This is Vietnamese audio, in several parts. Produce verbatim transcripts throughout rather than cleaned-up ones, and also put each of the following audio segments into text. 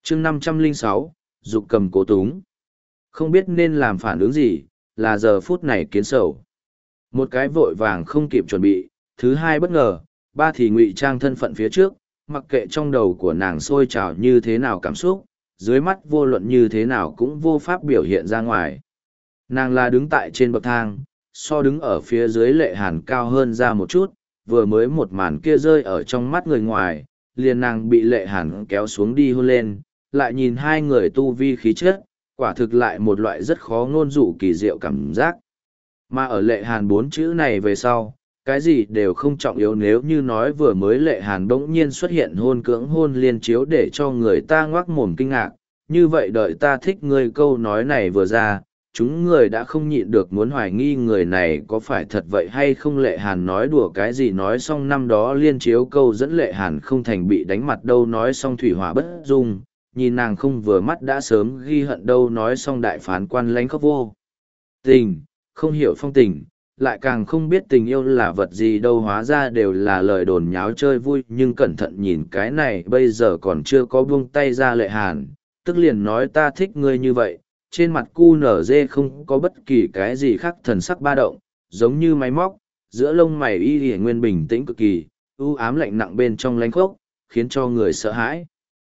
chương năm trăm lẻ sáu, dục cầm cố túng. Không biết nên làm phản ứng gì, là giờ phút này Kiến Sầu. Một cái vội vàng không kịp chuẩn bị, thứ hai bất ngờ, ba thì ngụy trang thân phận phía trước, mặc kệ trong đầu của nàng sôi trào như thế nào cảm xúc, dưới mắt vô luận như thế nào cũng vô pháp biểu hiện ra ngoài. Nàng là đứng tại trên bậc thang, so đứng ở phía dưới Lệ Hàn cao hơn ra một chút, vừa mới một màn kia rơi ở trong mắt người ngoài, liền nàng bị Lệ Hàn kéo xuống đi hôn lên, lại nhìn hai người tu vi khí chất, quả thực lại một loại rất khó ngôn dụ kỳ diệu cảm giác. Mà ở Lệ Hàn bốn chữ này về sau, cái gì đều không trọng yếu, nếu như nói vừa mới Lệ Hàn bỗng nhiên xuất hiện hôn cưỡng hôn liên chiếu để cho người ta ngoác mồm kinh ngạc, như vậy đợi ta thích ngươi câu nói này vừa ra, chúng người đã không nhịn được muốn hoài nghi người này có phải thật vậy hay không. Lệ Hàn nói đùa cái gì, nói xong năm đó liên chiếu câu dẫn Lệ Hàn không thành bị đánh mặt đâu, nói xong thủy hỏa bất dung, nhìn nàng không vừa mắt đã sớm ghi hận đâu, nói xong đại phán quan lánh khóc vô tình, không hiểu phong tình, lại càng không biết tình yêu là vật gì đâu, hóa ra đều là lời đồn nháo chơi vui. Nhưng cẩn thận nhìn cái này bây giờ còn chưa có buông tay ra Lệ Hàn, tức liền nói ta thích ngươi như vậy, trên mặt cu nở dê không có bất kỳ cái gì khác thần sắc ba động, giống như máy móc, giữa lông mày y y nguyên bình tĩnh cực kỳ, u ám lạnh nặng bên trong lánh khốc, khiến cho người sợ hãi.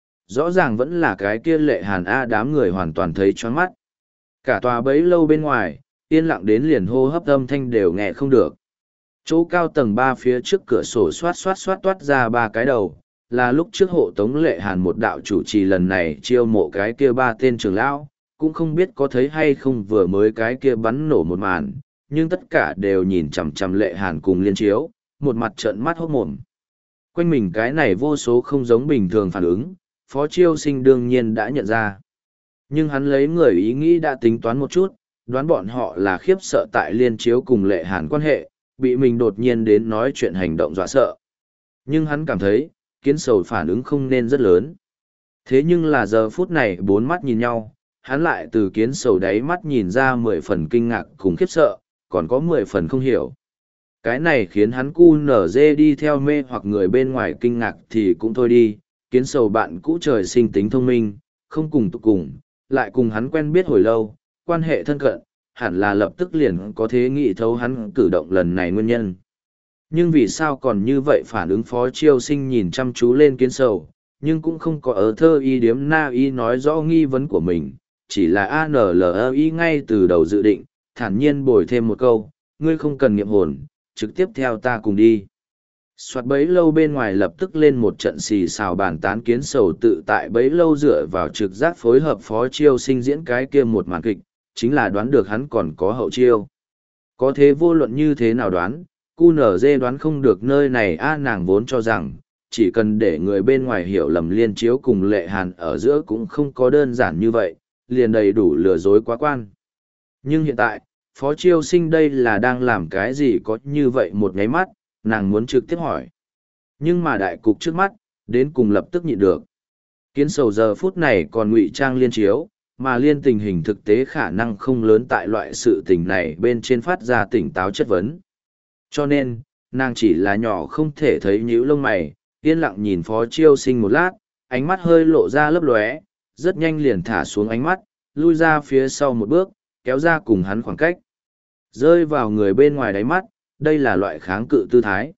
Rõ ràng vẫn là cái kia Lệ Hàn a, đám người hoàn toàn thấy choáng mắt. Cả tòa bấy lâu bên ngoài, yên lặng đến liền hô hấp âm thanh đều nghe không được. Chỗ cao tầng ba phía trước cửa sổ xoát xoát xoát toát ra ba cái đầu, là lúc trước hộ tống Lệ Hàn một đạo chủ trì lần này chiêu mộ cái kia ba tên trưởng lão, cũng không biết có thấy hay không vừa mới cái kia bắn nổ một màn, nhưng tất cả đều nhìn chằm chằm Lệ Hàn cùng liên chiếu, một mặt trợn mắt hốt mồm. Quanh mình cái này vô số không giống bình thường phản ứng, Phó Chiêu Sinh đương nhiên đã nhận ra. Nhưng hắn lấy người ý nghĩ đã tính toán một chút, đoán bọn họ là khiếp sợ tại liên chiếu cùng Lệ Hàn quan hệ, bị mình đột nhiên đến nói chuyện hành động dọa sợ. Nhưng hắn cảm thấy, Kiến Sầu phản ứng không nên rất lớn. Thế nhưng là giờ phút này bốn mắt nhìn nhau, hắn lại từ Kiến Sầu đáy mắt nhìn ra mười phần kinh ngạc cùng khiếp sợ, còn có mười phần không hiểu. Cái này khiến hắn cu nở dê đi theo mê hoặc người bên ngoài kinh ngạc thì cũng thôi đi, Kiến Sầu bạn cũ trời sinh tính thông minh, không cùng tục cùng, lại cùng hắn quen biết hồi lâu, quan hệ thân cận, hẳn là lập tức liền có thể nghĩ thấu hắn cử động lần này nguyên nhân. Nhưng vì sao còn như vậy phản ứng? Phó Chiêu Sinh nhìn chăm chú lên Kiến Sầu, nhưng cũng không có ở thơ y điếm na y nói rõ nghi vấn của mình, chỉ là a n l y ngay từ đầu dự định, thản nhiên bồi thêm một câu, ngươi không cần nghiệm hồn, trực tiếp theo ta cùng đi. Soạt bấy lâu bên ngoài lập tức lên một trận xì xào bàn tán. Kiến Sầu tự tại bấy lâu dựa vào trực giác phối hợp Phó Chiêu Sinh diễn cái kia một màn kịch, chính là đoán được hắn còn có hậu chiêu. Có thế vô luận như thế nào đoán, cu nở dê đoán không được nơi này a, nàng vốn cho rằng, chỉ cần để người bên ngoài hiểu lầm liên chiếu cùng Lệ Hàn ở giữa cũng không có đơn giản như vậy, liền đầy đủ lừa dối quá quan. Nhưng hiện tại, Phó Chiêu Sinh đây là đang làm cái gì có như vậy một nháy mắt, nàng muốn trực tiếp hỏi. Nhưng mà đại cục trước mắt, đến cùng lập tức nhịn được. Kiến Sầu giờ phút này còn ngụy trang liên chiếu, mà liên tình hình thực tế khả năng không lớn tại loại sự tình này bên trên phát ra tỉnh táo chất vấn. Cho nên, nàng chỉ là nhỏ không thể thấy nhíu lông mày, yên lặng nhìn Phó Chiêu Sinh một lát, ánh mắt hơi lộ ra lấp lóe, rất nhanh liền thả xuống ánh mắt, lui ra phía sau một bước, kéo ra cùng hắn khoảng cách. Rơi vào người bên ngoài đáy mắt, đây là loại kháng cự tư thái.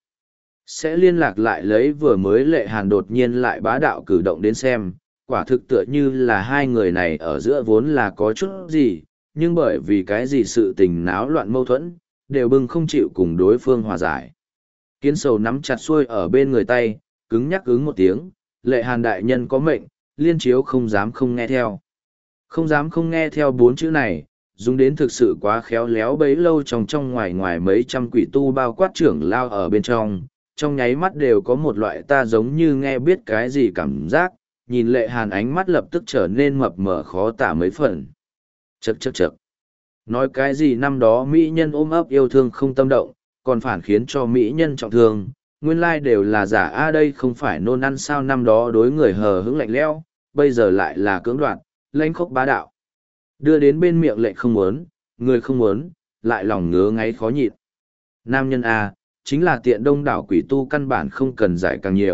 Sẽ liên lạc lại lấy vừa mới Lệ Hàn đột nhiên lại bá đạo cử động đến xem, quả thực tựa như là hai người này ở giữa vốn là có chút gì, nhưng bởi vì cái gì sự tình náo loạn mâu thuẫn, đều bưng không chịu cùng đối phương hòa giải. Kiến Sầu nắm chặt xuôi ở bên người tay, cứng nhắc ứng một tiếng, Lệ Hàn đại nhân có mệnh, liên chiếu không dám không nghe theo. Không dám không nghe theo bốn chữ này, dùng đến thực sự quá khéo léo, bấy lâu trong trong ngoài ngoài mấy trăm quỷ tu bao quát trưởng lao ở bên trong, trong nháy mắt đều có một loại ta giống như nghe biết cái gì cảm giác, nhìn Lệ Hàn ánh mắt lập tức trở nên mập mờ khó tả mấy phần. Chậc chậc chậc. Nói cái gì năm đó mỹ nhân ôm ấp yêu thương không tâm động, còn phản khiến cho mỹ nhân trọng thương, nguyên lai đều là giả a, đây không phải nôn ăn sao, năm đó đối người hờ hững lạnh lẽo, bây giờ lại là cưỡng đoạt, lãnh khốc bá đạo. Đưa đến bên miệng lệ không muốn, người không muốn, lại lòng ngứa ngáy khó nhịn. Nam nhân a, chính là tiện đông đảo quỷ tu căn bản không cần giải càng nhiều,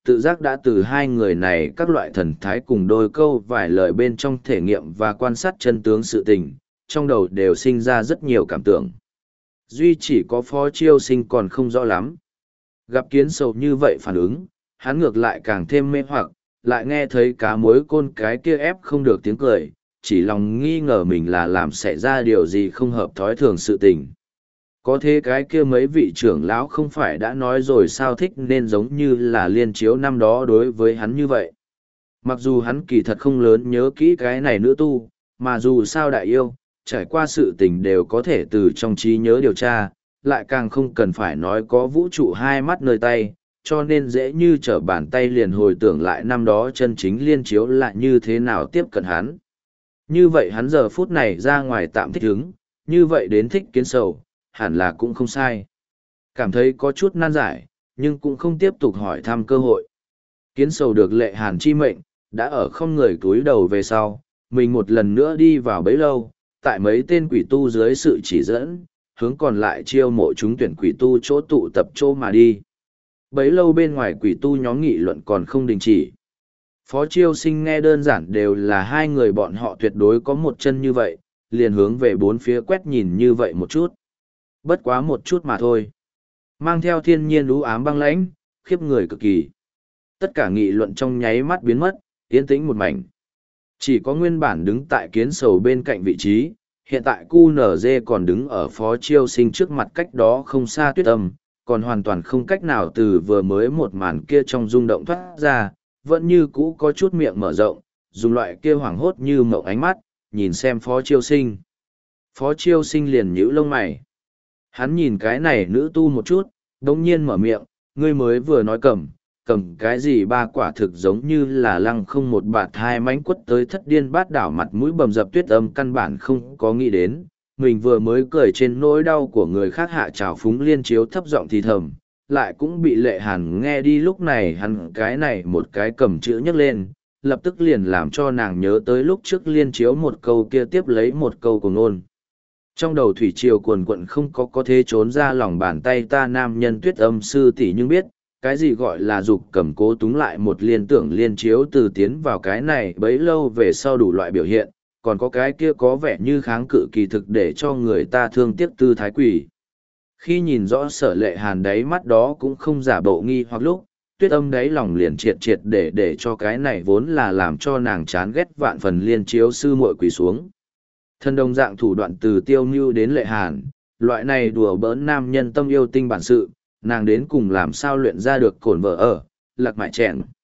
tự giác đã từ hai người này các loại thần thái cùng đôi câu vài lời bên trong thể nghiệm và quan sát chân tướng sự tình, trong đầu đều sinh ra rất nhiều cảm tưởng. Duy chỉ có Phó Chiêu Sinh còn không rõ lắm. Gặp kiến sầu như vậy phản ứng, hắn ngược lại càng thêm mê hoặc, lại nghe thấy cá mối côn cái kia ép không được tiếng cười, chỉ lòng nghi ngờ mình là làm xảy ra điều gì không hợp thói thường sự tình. Có thế cái kia mấy vị trưởng lão không phải đã nói rồi sao thích nên giống như là liên chiếu năm đó đối với hắn như vậy. Mặc dù hắn kỳ thật không lớn nhớ kỹ cái này nữ tu, mà dù sao đại yêu, trải qua sự tình đều có thể từ trong trí nhớ điều tra, lại càng không cần phải nói có vũ trụ hai mắt nơi tay, cho nên dễ như trở bàn tay liền hồi tưởng lại năm đó chân chính liên chiếu lại như thế nào tiếp cận hắn. Như vậy hắn giờ phút này ra ngoài tạm thích ứng, như vậy đến thích kiến sầu, hẳn là cũng không sai. Cảm thấy có chút nan giải, nhưng cũng không tiếp tục hỏi thăm cơ hội. Kiến sầu được lệ hàn chi mệnh, đã ở không người túi đầu về sau, mình một lần nữa đi vào bấy lâu, tại mấy tên quỷ tu dưới sự chỉ dẫn, hướng còn lại chiêu mộ chúng tuyển quỷ tu chỗ tụ tập chỗ mà đi. Bấy lâu bên ngoài quỷ tu nhóm nghị luận còn không đình chỉ. Phó Chiêu Sinh nghe đơn giản đều là hai người bọn họ tuyệt đối có một chân như vậy, liền hướng về bốn phía quét nhìn như vậy một chút. Bất quá một chút mà thôi. Mang theo thiên nhiên u ám băng lãnh, khiếp người cực kỳ. Tất cả nghị luận trong nháy mắt biến mất, yên tĩnh một mảnh. Chỉ có nguyên bản đứng tại kiến sầu bên cạnh vị trí, hiện tại cu nở dê còn đứng ở Phó Chiêu Sinh trước mặt cách đó không xa Tuyết Âm, còn hoàn toàn không cách nào từ vừa mới một màn kia trong rung động thoát ra, vẫn như cũ có chút miệng mở rộng, dùng loại kia hoảng hốt như mộng ánh mắt, nhìn xem Phó Chiêu Sinh. Phó Chiêu Sinh liền nhíu lông mày. Hắn nhìn cái này nữ tu một chút, đống nhiên mở miệng, ngươi mới vừa nói cầm, cầm cái gì ba quả thực giống như là lăng không một bạt hai mánh quất tới thất điên bát đảo mặt mũi bầm dập Tuyết Âm căn bản không có nghĩ đến. Mình vừa mới cười trên nỗi đau của người khác hạ trào phúng liên chiếu thấp giọng thì thầm, lại cũng bị lệ hàn nghe đi lúc này hắn cái này một cái cầm chữ nhấc lên, lập tức liền làm cho nàng nhớ tới lúc trước liên chiếu một câu kia tiếp lấy một câu cùng nôn. Trong đầu thủy triều cuồn cuộn không có có thế trốn ra lòng bàn tay ta nam nhân Tuyết Âm sư tỷ nhưng biết, cái gì gọi là dục cầm cố túng lại một liên tưởng liên chiếu từ tiến vào cái này bấy lâu về sau đủ loại biểu hiện, còn có cái kia có vẻ như kháng cự kỳ thực để cho người ta thương tiếc tư thái quỷ. Khi nhìn rõ Sở Lệ Hàn đáy mắt đó cũng không giả bộ nghi hoặc lúc, Tuyết Âm đáy lòng liền triệt triệt để để cho cái này vốn là làm cho nàng chán ghét vạn phần liên chiếu sư muội quỳ xuống. Thân đồng dạng thủ đoạn từ Tiêu Nưu đến Lệ Hàn, loại này đùa bỡn nam nhân tâm yêu tinh bản sự, nàng đến cùng làm sao luyện ra được cổn vợ ở, lạc mại chèn.